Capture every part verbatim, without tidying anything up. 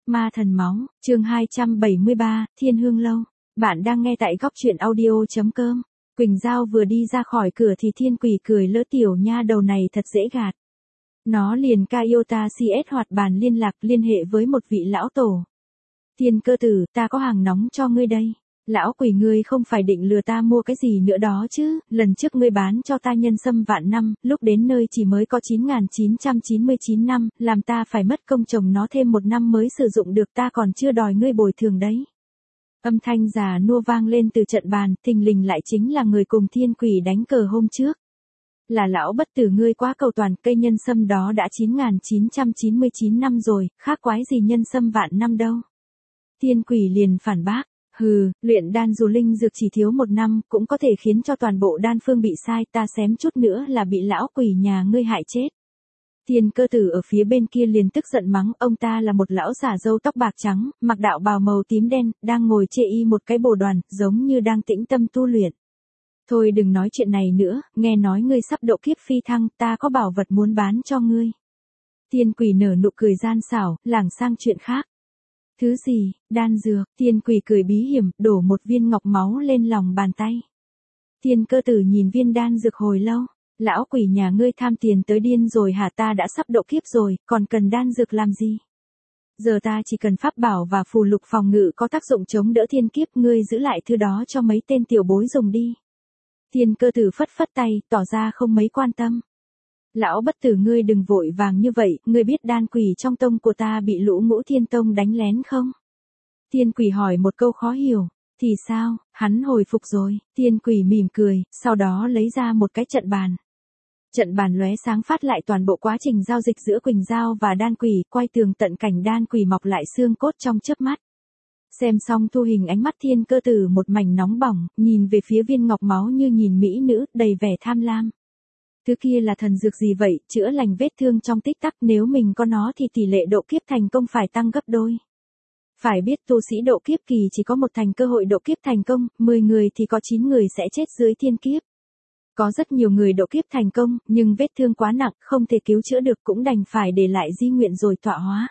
Ma thần máu, chương hai trăm bảy mươi ba, Thiên Hương Lâu. Bạn đang nghe tại góc truyện audio.com. Quỳnh Giao vừa đi ra khỏi cửa thì Thiên Quỷ cười lỡ, tiểu nha đầu này thật dễ gạt. Nó liền ca Iota xê ét hoạt bàn liên lạc liên hệ với một vị lão tổ. Thiên cơ tử, ta có hàng nóng cho ngươi đây. Lão quỷ, ngươi không phải định lừa ta mua cái gì nữa đó chứ, lần trước ngươi bán cho ta nhân sâm vạn năm, lúc đến nơi chỉ mới có chín nghìn chín trăm chín mươi chín năm, làm ta phải mất công trồng nó thêm một năm mới sử dụng được, ta còn chưa đòi ngươi bồi thường đấy. Âm thanh già nua vang lên từ trận bàn, thình lình lại chính là người cùng Thiên Quỷ đánh cờ hôm trước. Là lão bất tử, ngươi quá cầu toàn, cây nhân sâm đó đã chín nghìn chín trăm chín mươi chín năm rồi, khác quái gì nhân sâm vạn năm đâu. Thiên Quỷ liền phản bác. Hừ, luyện đan dù linh dược chỉ thiếu một năm cũng có thể khiến cho toàn bộ đan phương bị sai, ta xém chút nữa là bị lão quỷ nhà ngươi hại chết. Thiên cơ tử ở phía bên kia liền tức giận mắng, ông ta là một lão giả râu tóc bạc trắng, mặc đạo bào màu tím đen, đang ngồi chê y một cái bồ đoàn, giống như đang tĩnh tâm tu luyện. Thôi đừng nói chuyện này nữa, nghe nói ngươi sắp độ kiếp phi thăng, ta có bảo vật muốn bán cho ngươi. Thiên Quỷ nở nụ cười gian xảo, lảng sang chuyện khác. Thứ gì, đan dược, Thiên Quỷ cười bí hiểm, đổ một viên ngọc máu lên lòng bàn tay. Thiên cơ tử nhìn viên đan dược hồi lâu, lão quỷ nhà ngươi tham tiền tới điên rồi hả, ta đã sắp độ kiếp rồi, còn cần đan dược làm gì? Giờ ta chỉ cần pháp bảo và phù lục phòng ngự có tác dụng chống đỡ thiên kiếp, ngươi giữ lại thứ đó cho mấy tên tiểu bối dùng đi. Thiên cơ tử phất phất tay, tỏ ra không mấy quan tâm. Lão bất tử, ngươi đừng vội vàng như vậy, ngươi biết đan quỷ trong tông của ta bị lũ Ngũ Thiên Tông đánh lén không? Thiên Quỷ hỏi một câu khó hiểu. Thì sao, hắn hồi phục rồi. Thiên Quỷ mỉm cười, sau đó lấy ra một cái trận bàn. Trận bàn lóe sáng phát lại toàn bộ quá trình giao dịch giữa Quỳnh Giao và đan quỷ, quay tường tận cảnh đan quỷ mọc lại xương cốt trong chớp mắt. Xem xong thu hình, ánh mắt Thiên cơ tử một mảnh nóng bỏng, nhìn về phía viên ngọc máu như nhìn mỹ nữ, đầy vẻ tham lam. Thứ kia là thần dược gì vậy, chữa lành vết thương trong tích tắc, nếu mình có nó thì tỷ lệ độ kiếp thành công phải tăng gấp đôi. Phải biết tu sĩ độ kiếp kỳ chỉ có một thành cơ hội độ kiếp thành công, mười người thì có chín người sẽ chết dưới thiên kiếp. Có rất nhiều người độ kiếp thành công, nhưng vết thương quá nặng, không thể cứu chữa được, cũng đành phải để lại di nguyện rồi tọa hóa.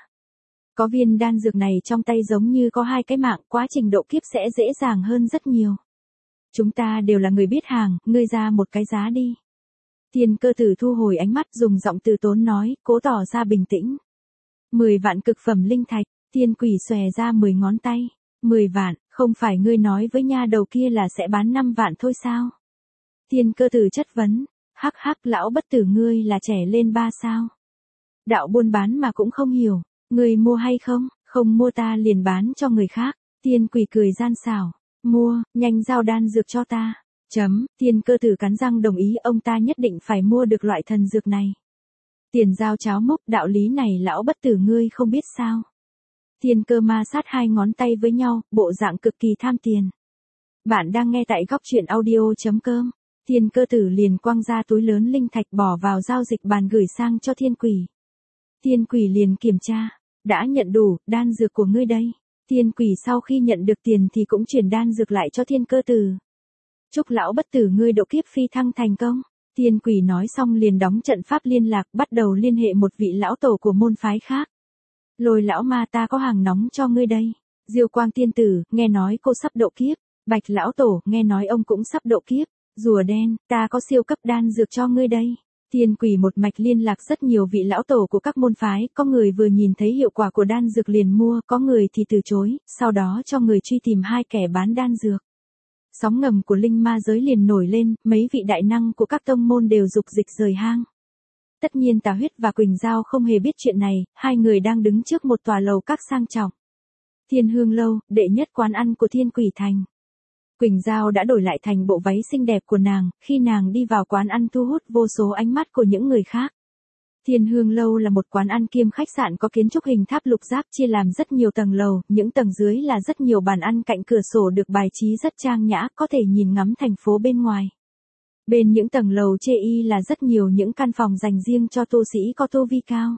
Có viên đan dược này trong tay giống như có hai cái mạng, quá trình độ kiếp sẽ dễ dàng hơn rất nhiều. Chúng ta đều là người biết hàng, ngươi ra một cái giá đi. Thiên cơ tử thu hồi ánh mắt, dùng giọng từ tốn nói, cố tỏ ra bình tĩnh. Mười vạn cực phẩm linh thạch. Thiên Quỷ xòe ra mười ngón tay. Mười vạn, không phải ngươi nói với nha đầu kia là sẽ bán năm vạn thôi sao? Thiên cơ tử chất vấn. Hắc hắc, lão bất tử, ngươi là trẻ lên ba sao? Đạo buôn bán mà cũng không hiểu. Ngươi mua hay không? Không mua ta liền bán cho người khác. Thiên Quỷ cười gian xảo. Mua, nhanh giao đan dược cho ta. Chấm, Thiên cơ tử cắn răng đồng ý, ông ta nhất định phải mua được loại thần dược này. Tiền giao cháo mốc, đạo lý này lão bất tử ngươi không biết sao? Thiên cơ ma sát hai ngón tay với nhau, bộ dạng cực kỳ tham tiền. Bạn đang nghe tại góc truyện audio.com. Thiên cơ tử liền quăng ra túi lớn linh thạch bỏ vào giao dịch bàn gửi sang cho Thiên Quỷ. Thiên Quỷ liền kiểm tra. Đã nhận đủ, đan dược của ngươi đây. Thiên Quỷ sau khi nhận được tiền thì cũng chuyển đan dược lại cho Thiên cơ tử. Chúc lão bất tử ngươi độ kiếp phi thăng thành công. Thiên Quỷ nói xong liền đóng trận pháp liên lạc, bắt đầu liên hệ một vị lão tổ của môn phái khác. Lôi lão ma, ta có hàng nóng cho ngươi đây. Diêu Quang tiên tử, nghe nói cô sắp độ kiếp. Bạch lão tổ, nghe nói ông cũng sắp độ kiếp. Rùa đen, ta có siêu cấp đan dược cho ngươi đây. Thiên Quỷ một mạch liên lạc rất nhiều vị lão tổ của các môn phái, có người vừa nhìn thấy hiệu quả của đan dược liền mua, có người thì từ chối, sau đó cho người truy tìm hai kẻ bán đan dược. Sóng ngầm của linh ma giới liền nổi lên, mấy vị đại năng của các tông môn đều dục dịch rời hang. Tất nhiên Tà Huyết và Quỳnh Giao không hề biết chuyện này, hai người đang đứng trước một tòa lầu các sang trọng. Thiên Hương Lâu, đệ nhất quán ăn của Thiên Quỷ Thành. Quỳnh Giao đã đổi lại thành bộ váy xinh đẹp của nàng, khi nàng đi vào quán ăn thu hút vô số ánh mắt của những người khác. Thiên Hương Lâu là một quán ăn kiêm khách sạn có kiến trúc hình tháp lục giác, chia làm rất nhiều tầng lầu, những tầng dưới là rất nhiều bàn ăn cạnh cửa sổ được bài trí rất trang nhã, có thể nhìn ngắm thành phố bên ngoài. Bên những tầng lầu chê y là rất nhiều những căn phòng dành riêng cho tu sĩ có tu vi cao.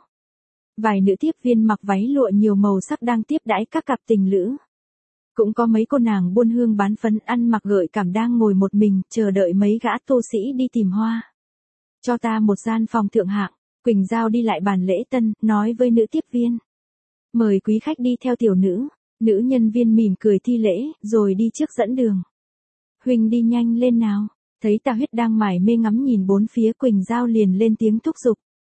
Vài nữ tiếp viên mặc váy lụa nhiều màu sắc đang tiếp đãi các cặp tình lữ. Cũng có mấy cô nàng buôn hương bán phấn ăn mặc gợi cảm đang ngồi một mình, chờ đợi mấy gã tu sĩ đi tìm hoa. Cho ta một gian phòng thượng hạng. Quỳnh Giao đi lại bàn lễ tân, nói với nữ tiếp viên. Mời quý khách đi theo tiểu nữ. Nữ nhân viên mỉm cười thi lễ, rồi đi trước dẫn đường. Huynh đi nhanh lên nào. Thấy Tà Huyết đang mải mê ngắm nhìn bốn phía, Quỳnh Giao liền lên tiếng thúc giục.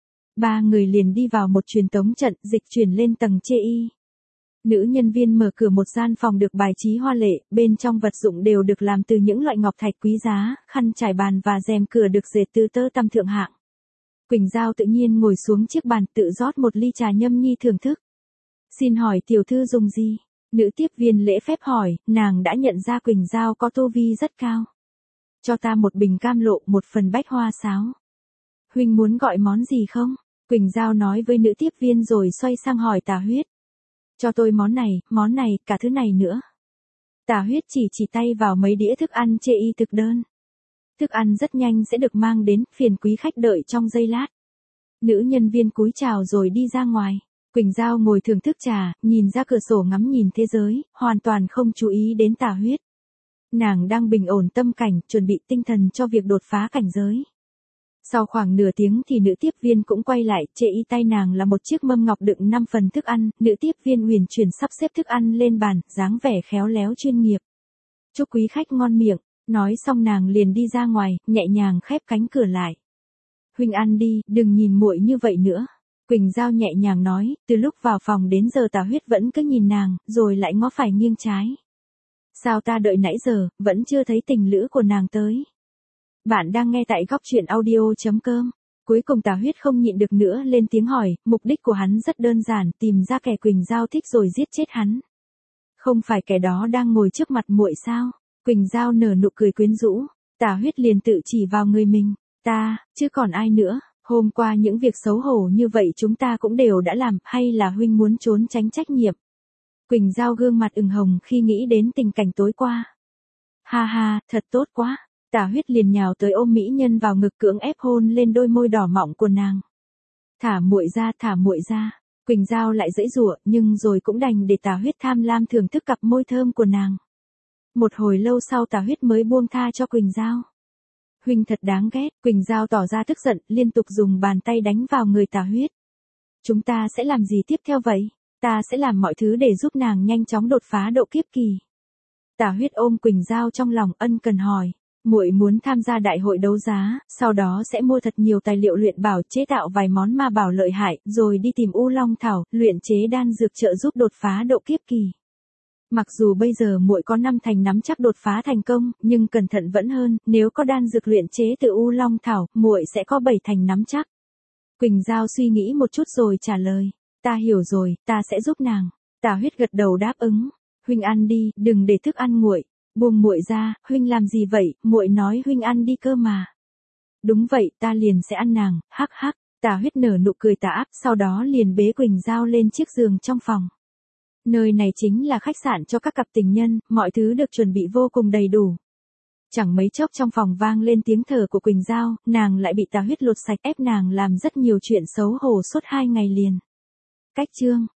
Ba người liền đi vào một truyền tống trận, dịch chuyển lên tầng chê y. Nữ nhân viên mở cửa một gian phòng được bài trí hoa lệ, bên trong vật dụng đều được làm từ những loại ngọc thạch quý giá, khăn trải bàn và rèm cửa được dệt từ tơ tằm thượng hạng. Quỳnh Giao tự nhiên ngồi xuống chiếc bàn, tự rót một ly trà nhâm nhi thưởng thức. Xin hỏi tiểu thư dùng gì? Nữ tiếp viên lễ phép hỏi, nàng đã nhận ra Quỳnh Giao có tu vi rất cao. Cho ta một bình cam lộ, một phần bách hoa sáo. Huynh muốn gọi món gì không? Quỳnh Giao nói với nữ tiếp viên rồi xoay sang hỏi Tà Huyết. Cho tôi món này, món này, cả thứ này nữa. Tà Huyết chỉ chỉ tay vào mấy đĩa thức ăn chê y thực đơn. Thức ăn rất nhanh sẽ được mang đến, phiền quý khách đợi trong giây lát. Nữ nhân viên cúi chào rồi đi ra ngoài. Quỳnh Giao ngồi thưởng thức trà, nhìn ra cửa sổ ngắm nhìn thế giới, hoàn toàn không chú ý đến Tà Huyết. Nàng đang bình ổn tâm cảnh, chuẩn bị tinh thần cho việc đột phá cảnh giới. Sau khoảng nửa tiếng thì nữ tiếp viên cũng quay lại, chê y tay nàng là một chiếc mâm ngọc đựng năm phần thức ăn, nữ tiếp viên huyền chuyển sắp xếp thức ăn lên bàn, dáng vẻ khéo léo chuyên nghiệp. Chúc quý khách ngon miệng, nói xong nàng liền đi ra ngoài, nhẹ nhàng khép cánh cửa lại. Huynh ăn đi, đừng nhìn muội như vậy nữa. Quỳnh Giao nhẹ nhàng nói, từ lúc vào phòng đến giờ Tà Huyết vẫn cứ nhìn nàng, rồi lại ngó phải nghiêng trái. Sao ta đợi nãy giờ, vẫn chưa thấy tình lữ của nàng tới. Bạn đang nghe tại góc truyện audio chấm com. Cuối cùng Tà Huyết không nhịn được nữa lên tiếng hỏi, mục đích của hắn rất đơn giản, tìm ra kẻ Quỳnh Giao thích rồi giết chết hắn. Không phải kẻ đó đang ngồi trước mặt muội sao? Quỳnh Giao nở nụ cười quyến rũ, Tà Huyết liền tự chỉ vào người mình, ta, chứ còn ai nữa, hôm qua những việc xấu hổ như vậy chúng ta cũng đều đã làm, hay là huynh muốn trốn tránh trách nhiệm? Quỳnh Giao gương mặt ửng hồng khi nghĩ đến tình cảnh tối qua. Ha ha, thật tốt quá. Tà Huyết liền nhào tới ôm mỹ nhân vào ngực, cưỡng ép hôn lên đôi môi đỏ mọng của nàng. Thả muội ra, thả muội ra. Quỳnh Giao lại giãy giụa, nhưng rồi cũng đành để Tà Huyết tham lam thưởng thức cặp môi thơm của nàng. Một hồi lâu sau Tà Huyết mới buông tha cho Quỳnh Giao. Huynh thật đáng ghét, Quỳnh Giao tỏ ra tức giận, liên tục dùng bàn tay đánh vào người Tà Huyết. Chúng ta sẽ làm gì tiếp theo vậy? Ta sẽ làm mọi thứ để giúp nàng nhanh chóng đột phá độ kiếp kỳ. Tà Huyết ôm Quỳnh Giao trong lòng, ân cần hỏi. Muội muốn tham gia đại hội đấu giá, sau đó sẽ mua thật nhiều tài liệu luyện bảo, chế tạo vài món ma bảo lợi hại, rồi đi tìm U Long Thảo, luyện chế đan dược trợ giúp đột phá độ kiếp kỳ. Mặc dù bây giờ muội có năm thành nắm chắc đột phá thành công, nhưng cẩn thận vẫn hơn, nếu có đan dược luyện chế từ U Long Thảo, muội sẽ có bảy thành nắm chắc. Quỳnh Giao suy nghĩ một chút rồi trả lời, ta hiểu rồi, ta sẽ giúp nàng. Tà Huyết gật đầu đáp ứng, huynh ăn đi, đừng để thức ăn nguội. Buông muội ra, huynh làm gì vậy, muội nói huynh ăn đi cơ mà. Đúng vậy, ta liền sẽ ăn nàng, hắc hắc. Tà Huyết nở nụ cười tà ác, sau đó liền bế Quỳnh Giao lên chiếc giường trong phòng. Nơi này chính là khách sạn cho các cặp tình nhân, mọi thứ được chuẩn bị vô cùng đầy đủ. Chẳng mấy chốc trong phòng vang lên tiếng thở của Quỳnh Giao, nàng lại bị Tà Huyết lột sạch, ép nàng làm rất nhiều chuyện xấu hổ suốt hai ngày liền. Cách chương